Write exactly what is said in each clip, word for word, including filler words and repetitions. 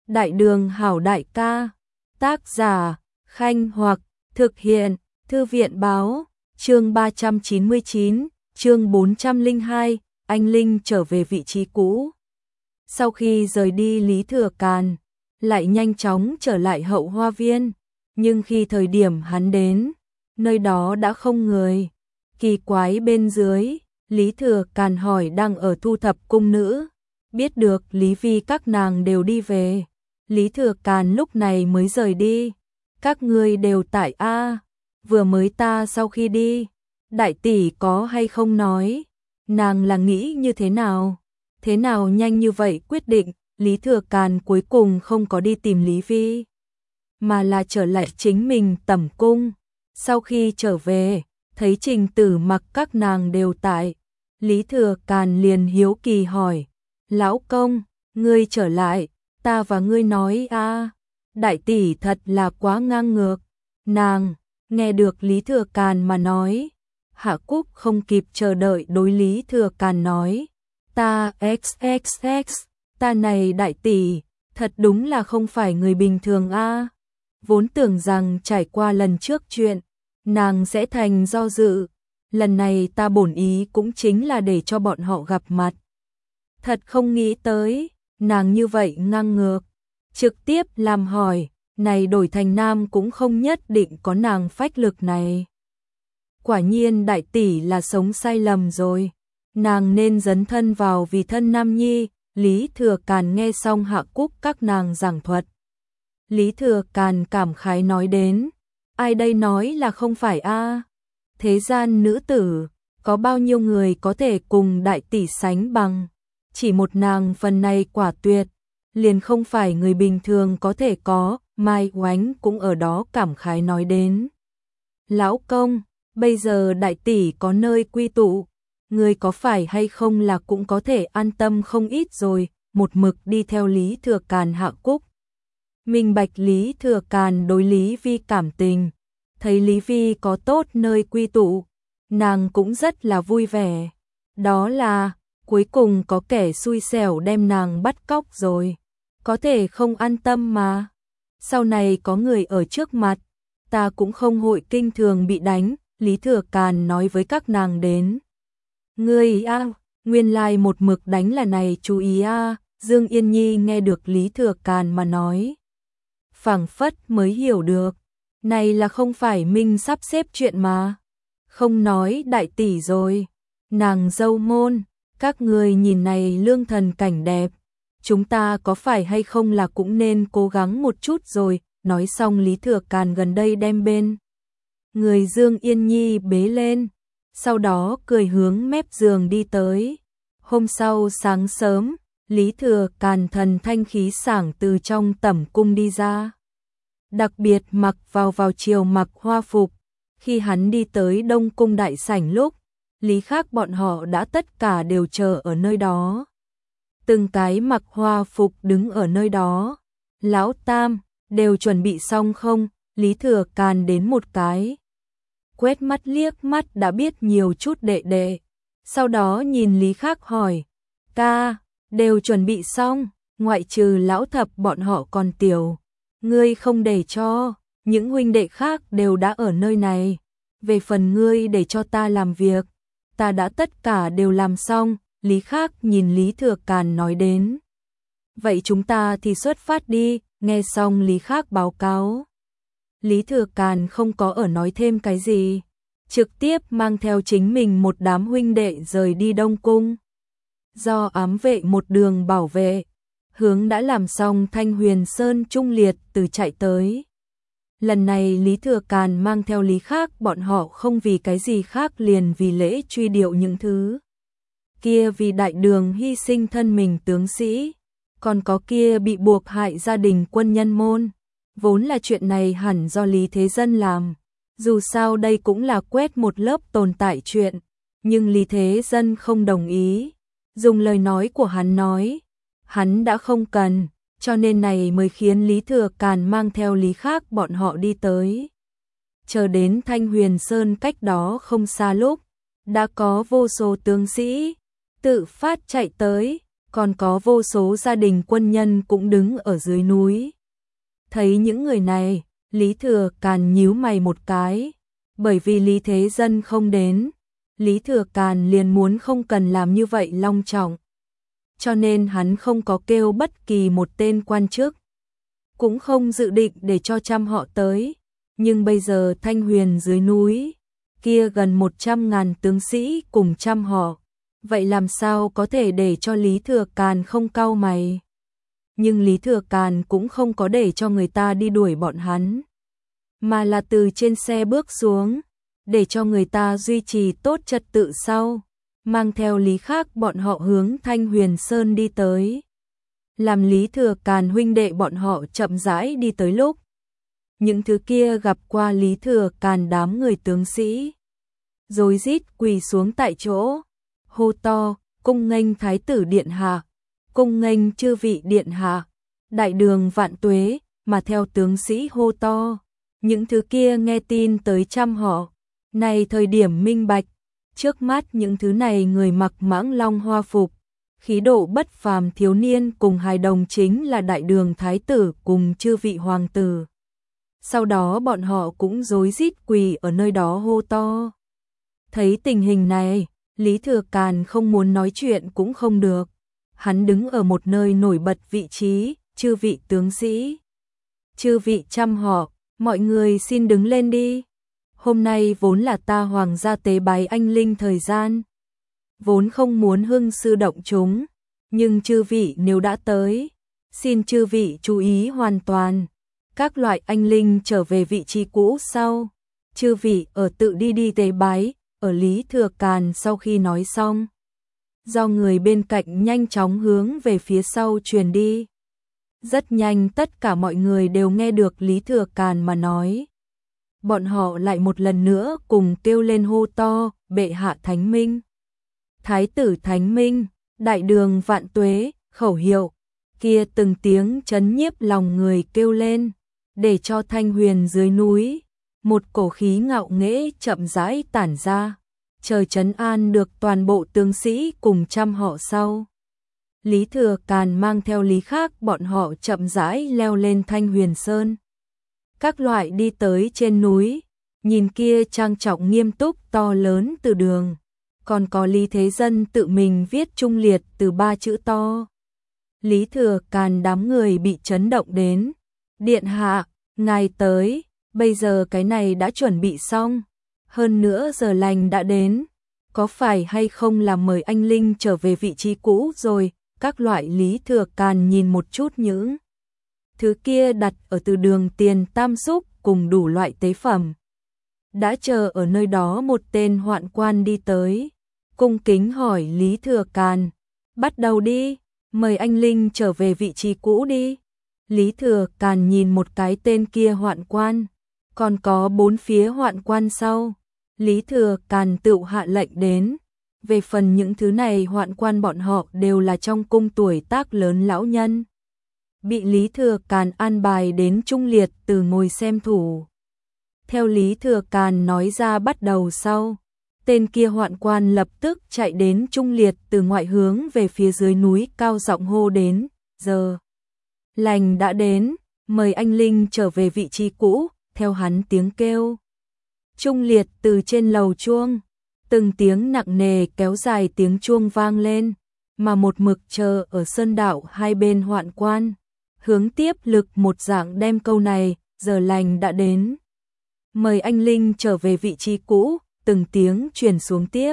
Đại đường hảo đại ca, tác giả, Khanh Hoặc, thực hiện, Thư viện báo, chương ba trăm chín mươi chín, chương bốn trăm lẻ hai, anh Linh trở về vị trí cũ. Sau khi rời đi Lý Thừa Càn, lại nhanh chóng trở lại Hậu Hoa Viên, nhưng khi thời điểm hắn đến, nơi đó đã không người. Kỳ quái bên dưới, Lý Thừa Càn hỏi đang ở thu thập cung nữ, biết được Lý Vi các nàng đều đi về. Lý Thừa Càn lúc này mới rời đi. Các ngươi đều tại A, vừa mới ta sau khi đi, đại tỷ có hay không nói, nàng là nghĩ như thế nào? Thế nào nhanh như vậy quyết định, Lý Thừa Càn cuối cùng không có đi tìm Lý Vi, mà là trở lại chính mình tẩm cung. Sau khi trở về, thấy Trình Tử Mặc các nàng đều tại, Lý Thừa Càn liền hiếu kỳ hỏi, lão công, ngươi trở lại, ta và ngươi nói a, đại tỷ thật là quá ngang ngược. Nàng, nghe được Lý Thừa Càn mà nói, Hạ Cúc không kịp chờ đợi đối Lý Thừa Càn nói, ta xxx, ta này đại tỷ, thật đúng là không phải người bình thường a. Vốn tưởng rằng trải qua lần trước chuyện, nàng sẽ thành do dự, lần này ta bổn ý cũng chính là để cho bọn họ gặp mặt. Thật không nghĩ tới, nàng như vậy ngang ngược, trực tiếp làm hỏi, này đổi thành nam cũng không nhất định có nàng phách lực này. Quả nhiên đại tỷ là sống sai lầm rồi, nàng nên dấn thân vào vì thân nam nhi. Lý Thừa Càn nghe xong Hạ Cúc các nàng giảng thuật, Lý Thừa Càn cảm khái nói đến, ai đây nói là không phải a? Thế gian nữ tử, có bao nhiêu người có thể cùng đại tỷ sánh bằng, chỉ một nàng phần này quả tuyệt, liền không phải người bình thường có thể có. Mai Oánh cũng ở đó cảm khái nói đến, lão công, bây giờ đại tỷ có nơi quy tụ, người có phải hay không là cũng có thể an tâm không ít rồi. Một mực đi theo Lý Thừa Càn Hạ Cúc minh bạch Lý Thừa Càn đối Lý Vi cảm tình, thấy Lý Vi có tốt nơi quy tụ, nàng cũng rất là vui vẻ. Đó là, cuối cùng có kẻ xui xẻo đem nàng bắt cóc rồi, có thể không an tâm mà. Sau này có người ở trước mặt, ta cũng không hội kinh thường bị đánh, Lý Thừa Càn nói với các nàng đến. Ngươi a, nguyên lai một mực đánh là này chú ý a. Dương Yên Nhi nghe được Lý Thừa Càn mà nói, phảng phất mới hiểu được, này là không phải mình sắp xếp chuyện mà. Không nói đại tỷ rồi, nàng dâu môn, các người nhìn này lương thần cảnh đẹp, chúng ta có phải hay không là cũng nên cố gắng một chút rồi. Nói xong Lý Thừa Càn gần đây đem bên người Dương Yên Nhi bế lên, sau đó cười hướng mép giường đi tới. Hôm sau sáng sớm, Lý Thừa Càn thần thanh khí sảng từ trong tẩm cung đi ra, đặc biệt mặc vào vào chiều mặc hoa phục. Khi hắn đi tới Đông Cung đại sảnh lúc, Lý Khác bọn họ đã tất cả đều chờ ở nơi đó, từng cái mặc hoa phục đứng ở nơi đó. Lão Tam, đều chuẩn bị xong không? Lý Thừa Càn đến một cái, quét mắt liếc mắt đã biết nhiều chút đệ đệ, sau đó nhìn Lý Khác hỏi, ca, đều chuẩn bị xong, ngoại trừ lão thập bọn họ còn tiểu, ngươi không để cho, những huynh đệ khác đều đã ở nơi này, về phần ngươi để cho ta làm việc, ta đã tất cả đều làm xong. Lý Khác nhìn Lý Thừa Càn nói đến, vậy chúng ta thì xuất phát đi. Nghe xong Lý Khác báo cáo, Lý Thừa Càn không có ở nói thêm cái gì, trực tiếp mang theo chính mình một đám huynh đệ rời đi Đông Cung. Do ám vệ một đường bảo vệ, hướng đã làm xong Thanh Huyền Sơn Trung Liệt từ chạy tới. Lần này Lý Thừa Càn mang theo Lý Khác bọn họ không vì cái gì khác liền vì lễ truy điệu những thứ kia vì đại đường hy sinh thân mình tướng sĩ, còn có kia bị buộc hại gia đình quân nhân môn. Vốn là chuyện này hẳn do Lý Thế Dân làm, dù sao đây cũng là quét một lớp tồn tại chuyện, nhưng Lý Thế Dân không đồng ý, dùng lời nói của hắn nói, hắn đã không cần, cho nên này mới khiến Lý Thừa Càn mang theo Lý Khác bọn họ đi tới. Chờ đến Thanh Huyền Sơn cách đó không xa lúc, đã có vô số tướng sĩ tự phát chạy tới, còn có vô số gia đình quân nhân cũng đứng ở dưới núi. Thấy những người này, Lý Thừa Càn nhíu mày một cái, bởi vì Lý Thế Dân không đến, Lý Thừa Càn liền muốn không cần làm như vậy long trọng. Cho nên hắn không có kêu bất kỳ một tên quan chức, cũng không dự định để cho trăm họ tới, nhưng bây giờ Thanh Huyền dưới núi, kia gần một trăm ngàn tướng sĩ cùng trăm họ, vậy làm sao có thể để cho Lý Thừa Càn không cau mày. Nhưng Lý Thừa Càn cũng không có để cho người ta đi đuổi bọn hắn, mà là từ trên xe bước xuống, để cho người ta duy trì tốt trật tự sau, mang theo Lý Khác bọn họ hướng Thanh Huyền Sơn đi tới. Làm Lý Thừa Càn huynh đệ bọn họ chậm rãi đi tới lúc, những thứ kia gặp qua Lý Thừa Càn đám người tướng sĩ, rối rít quỳ xuống tại chỗ, hô to, cung nghênh thái tử điện hạ, cung nghênh chư vị điện hạ, đại đường vạn tuế, mà theo tướng sĩ hô to. Những thứ kia nghe tin tới trăm họ, này thời điểm minh bạch, trước mắt những thứ này người mặc mãng long hoa phục, khí độ bất phàm thiếu niên cùng hài đồng chính là đại đường thái tử cùng chư vị hoàng tử. Sau đó bọn họ cũng rối rít quỳ ở nơi đó hô to. Thấy tình hình này, Lý Thừa Càn không muốn nói chuyện cũng không được. Hắn đứng ở một nơi nổi bật vị trí, chư vị tướng sĩ, chư vị trăm họ, mọi người xin đứng lên đi. Hôm nay vốn là ta hoàng gia tế bái anh linh thời gian, vốn không muốn hưng sư động chúng, nhưng chư vị nếu đã tới, xin chư vị chú ý hoàn toàn. Các loại anh linh trở về vị trí cũ sau, chư vị ở tự đi đi tế bái. Ở Lý Thừa Càn sau khi nói xong, do người bên cạnh nhanh chóng hướng về phía sau truyền đi. Rất nhanh tất cả mọi người đều nghe được Lý Thừa Càn mà nói. Bọn họ lại một lần nữa cùng kêu lên hô to, bệ hạ thánh minh, thái tử thánh minh, đại đường vạn tuế, khẩu hiệu, kia từng tiếng chấn nhiếp lòng người kêu lên, để cho Thanh Huyền dưới núi, một cổ khí ngạo nghễ chậm rãi tản ra, trời trấn an được toàn bộ tướng sĩ cùng trăm họ sau. Lý Thừa Càn mang theo Lý Khác bọn họ chậm rãi leo lên Thanh Huyền Sơn. Các loại đi tới trên núi, nhìn kia trang trọng nghiêm túc to lớn từ đường, còn có Lý Thế Dân tự mình viết trung liệt từ ba chữ to. Lý Thừa Càn đám người bị chấn động đến, điện hạ, ngài tới, bây giờ cái này đã chuẩn bị xong, hơn nữa giờ lành đã đến, có phải hay không là mời anh linh trở về vị trí cũ rồi. Các loại Lý Thừa Càn nhìn một chút những thứ kia đặt ở từ đường tiền tam xúc cùng đủ loại tế phẩm. Đã chờ ở nơi đó một tên hoạn quan đi tới, cung kính hỏi Lý Thừa Càn, bắt đầu đi, mời anh linh trở về vị trí cũ đi. Lý Thừa Càn nhìn một cái tên kia hoạn quan, còn có bốn phía hoạn quan sau. Lý Thừa Càn tự hạ lệnh đến. Về phần những thứ này hoạn quan bọn họ đều là trong cung tuổi tác lớn lão nhân, bị Lý Thừa Càn an bài đến trung liệt từ ngồi xem thủ. Theo Lý Thừa Càn nói ra bắt đầu sau, tên kia hoạn quan lập tức chạy đến trung liệt từ ngoại hướng về phía dưới núi cao giọng hô đến, giờ lành đã đến, mời anh linh trở về vị trí cũ. Theo hắn tiếng kêu, trung liệt từ trên lầu chuông, từng tiếng nặng nề kéo dài tiếng chuông vang lên, mà một mực chờ ở sơn đạo hai bên hoạn quan, hướng tiếp lực một dạng đem câu này, giờ lành đã đến, mời anh linh trở về vị trí cũ, từng tiếng truyền xuống tiếp.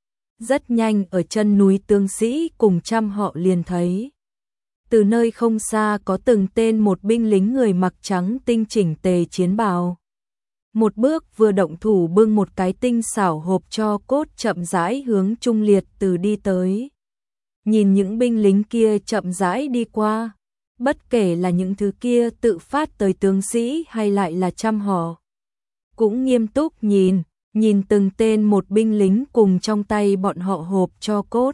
Rất nhanh ở chân núi tướng sĩ cùng trăm họ liền thấy. Từ nơi không xa có từng tên một binh lính người mặc trắng tinh chỉnh tề chiến bào. Một bước vừa động thủ bưng một cái tinh xảo hộp cho cốt chậm rãi hướng trung liệt từ đi tới. Nhìn những binh lính kia chậm rãi đi qua, bất kể là những thứ kia tự phát tới tướng sĩ hay lại là trăm họ, cũng nghiêm túc nhìn, nhìn từng tên một binh lính cùng trong tay bọn họ hộp cho cốt.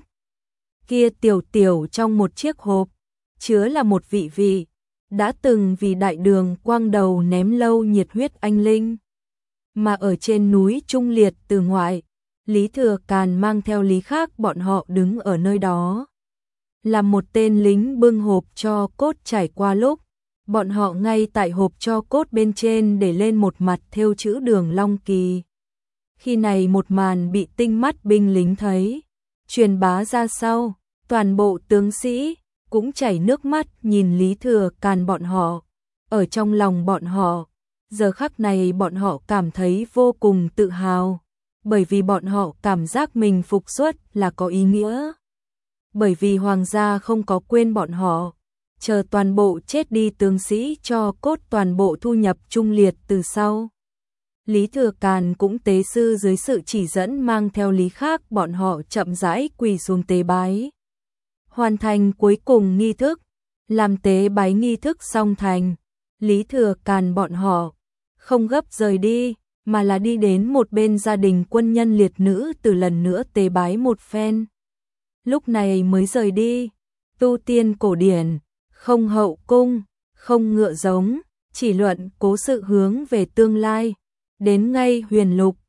Kia tiểu tiểu trong một chiếc hộp, chứa là một vị vị, đã từng vì đại đường quang đầu ném lâu nhiệt huyết anh linh. Mà ở trên núi trung liệt từ ngoại, Lý Thừa Càn mang theo Lý Khác bọn họ đứng ở nơi đó. là một tên lính bưng hộp tro cốt trải qua lúc, bọn họ ngay tại hộp tro cốt bên trên để lên một mặt thêu chữ Đường Long Kỳ. Khi này một màn bị tinh mắt binh lính thấy, truyền bá ra sau, toàn bộ tướng sĩ cũng chảy nước mắt nhìn Lý Thừa Càn bọn họ. Ở trong lòng bọn họ, giờ khắc này bọn họ cảm thấy vô cùng tự hào, bởi vì bọn họ cảm giác mình phục xuất là có ý nghĩa. Bởi vì hoàng gia không có quên bọn họ, chờ toàn bộ chết đi tướng sĩ cho cốt toàn bộ thu nhập trung liệt từ sau. Lý Thừa Càn cũng tế sư dưới sự chỉ dẫn mang theo lý khác bọn họ chậm rãi quỳ xuống tế bái. Hoàn thành cuối cùng nghi thức, làm tế bái nghi thức xong thành, Lý Thừa Càn bọn họ không gấp rời đi, mà là đi đến một bên gia đình quân nhân liệt nữ từ lần nữa tế bái một phen. Lúc này mới rời đi, tu tiên cổ điển, không hậu cung, không ngựa giống, chỉ luận cố sự hướng về tương lai, đến ngay huyền lục,